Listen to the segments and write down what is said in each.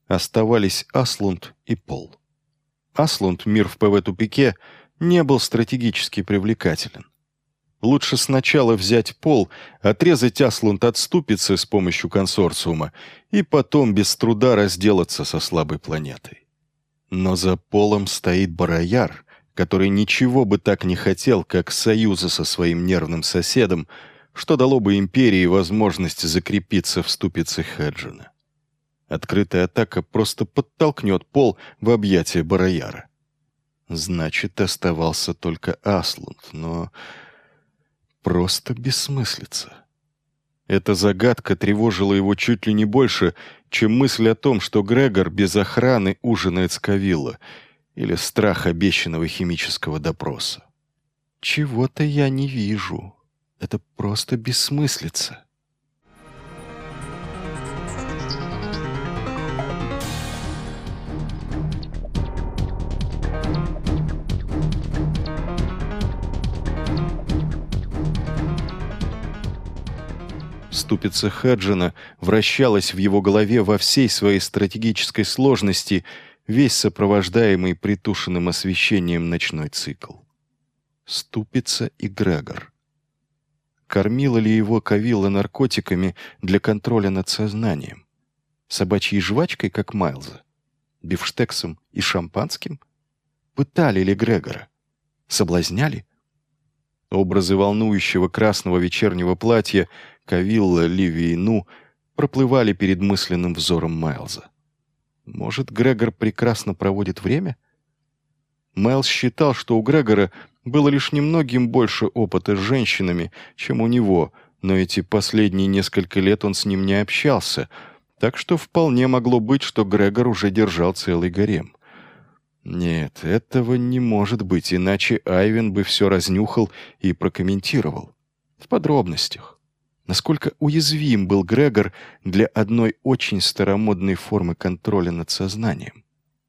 Оставались Аслунд и Пол. Аслунд, мир в ПВ-тупике, не был стратегически привлекателен. Лучше сначала взять Пол, отрезать Аслунд от ступицы с помощью консорциума и потом без труда разделаться со слабой планетой. Но за Полом стоит Барояр, который ничего бы так не хотел, как союза со своим нервным соседом, что дало бы Империи возможность закрепиться в ступице Хеджина. Открытая атака просто подтолкнет Пол в объятия Барояра. Значит, оставался только Аслунд, но просто бессмыслица. Эта загадка тревожила его чуть ли не больше, чем мысль о том, что Грегор без охраны ужинает с Кавилло, или страх обещанного химического допроса. «Чего-то я не вижу. Это просто бессмыслица». Ступица Хеджина вращалась в его голове во всей своей стратегической сложности, весь сопровождаемый притушенным освещением ночной цикл. Ступица и Грегор. Кормила ли его Кавилло наркотиками для контроля над сознанием? Собачьей жвачкой, как Майлза? Бифштексом и шампанским? Пытали ли Грегора? Соблазняли? Образы волнующего красного вечернего платья Кавилло, Ливи и Ну проплывали перед мысленным взором Майлза. Может, Грегор прекрасно проводит время? Майлз считал, что у Грегора было лишь немногим больше опыта с женщинами, чем у него, но эти последние несколько лет он с ним не общался, так что вполне могло быть, что Грегор уже держал целый гарем. Нет, этого не может быть, иначе Айвен бы все разнюхал и прокомментировал. В подробностях. Насколько уязвим был Грегор для одной очень старомодной формы контроля над сознанием.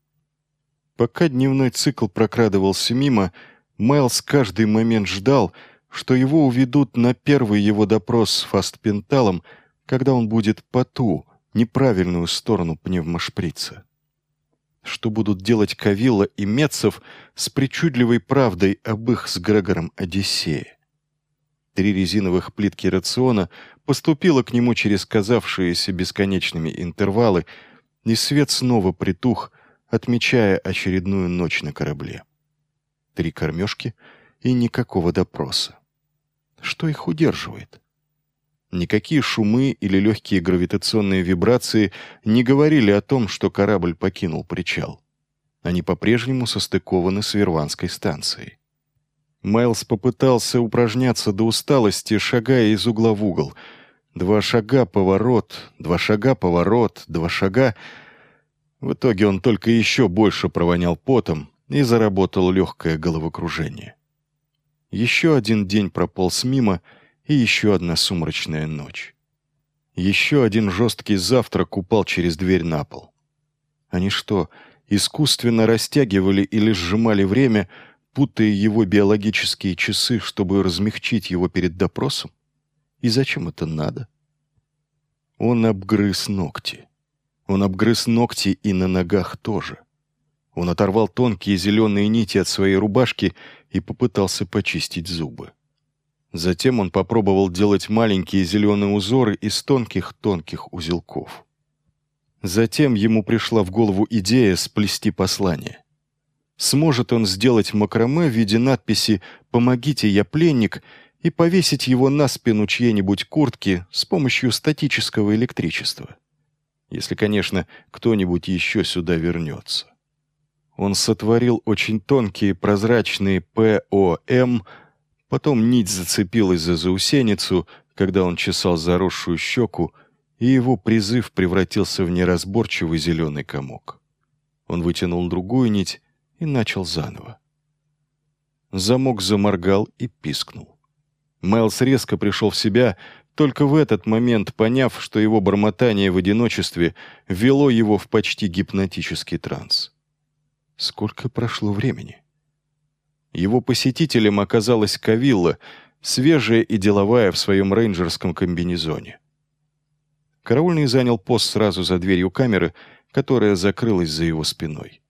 Пока дневной цикл прокрадывался мимо, Майлз каждый момент ждал, что его уведут на первый его допрос с фастпенталом, когда он будет по ту, неправильную сторону пневмошприца. Что будут делать Кавилло и Метцев с причудливой правдой об их с Грегором Одиссее? 3 резиновых плитки рациона поступило к нему через казавшиеся бесконечными интервалы, и свет снова притух, отмечая очередную ночь на корабле. 3 кормежки и никакого допроса. Что их удерживает? Никакие шумы или легкие гравитационные вибрации не говорили о том, что корабль покинул причал. Они по-прежнему состыкованы с Верванской станцией. Майлз попытался упражняться до усталости, шагая из угла в угол. 2 шага, поворот, 2 шага, поворот, 2 шага. В итоге он только еще больше провонял потом и заработал легкое головокружение. Еще один день прополз мимо, и еще одна сумрачная ночь. Еще один жесткий завтрак упал через дверь на пол. Они что, искусственно растягивали или сжимали время, путая его биологические часы, чтобы размягчить его перед допросом? И зачем это надо? Он обгрыз ногти. Он обгрыз ногти и на ногах тоже. Он оторвал тонкие зеленые нити от своей рубашки и попытался почистить зубы. Затем он попробовал делать маленькие зеленые узоры из тонких-тонких узелков. Затем ему пришла в голову идея сплести послание. Сможет он сделать макраме в виде надписи «Помогите, я пленник» и повесить его на спину чьей-нибудь куртки с помощью статического электричества? Если, конечно, кто-нибудь еще сюда вернется. Он сотворил очень тонкие прозрачные ПОМ. Потом нить зацепилась за заусеницу, когда он чесал заросшую щеку, и его призыв превратился в неразборчивый зеленый комок. Он вытянул другую нить и начал заново. Замок заморгал и пискнул. Майлз резко пришел в себя, только в этот момент поняв, что его бормотание в одиночестве ввело его в почти гипнотический транс. Сколько прошло времени? Его посетителем оказалась Кавилло, свежая и деловая в своем рейнджерском комбинезоне. Караульный занял пост сразу за дверью камеры, которая закрылась за его спиной.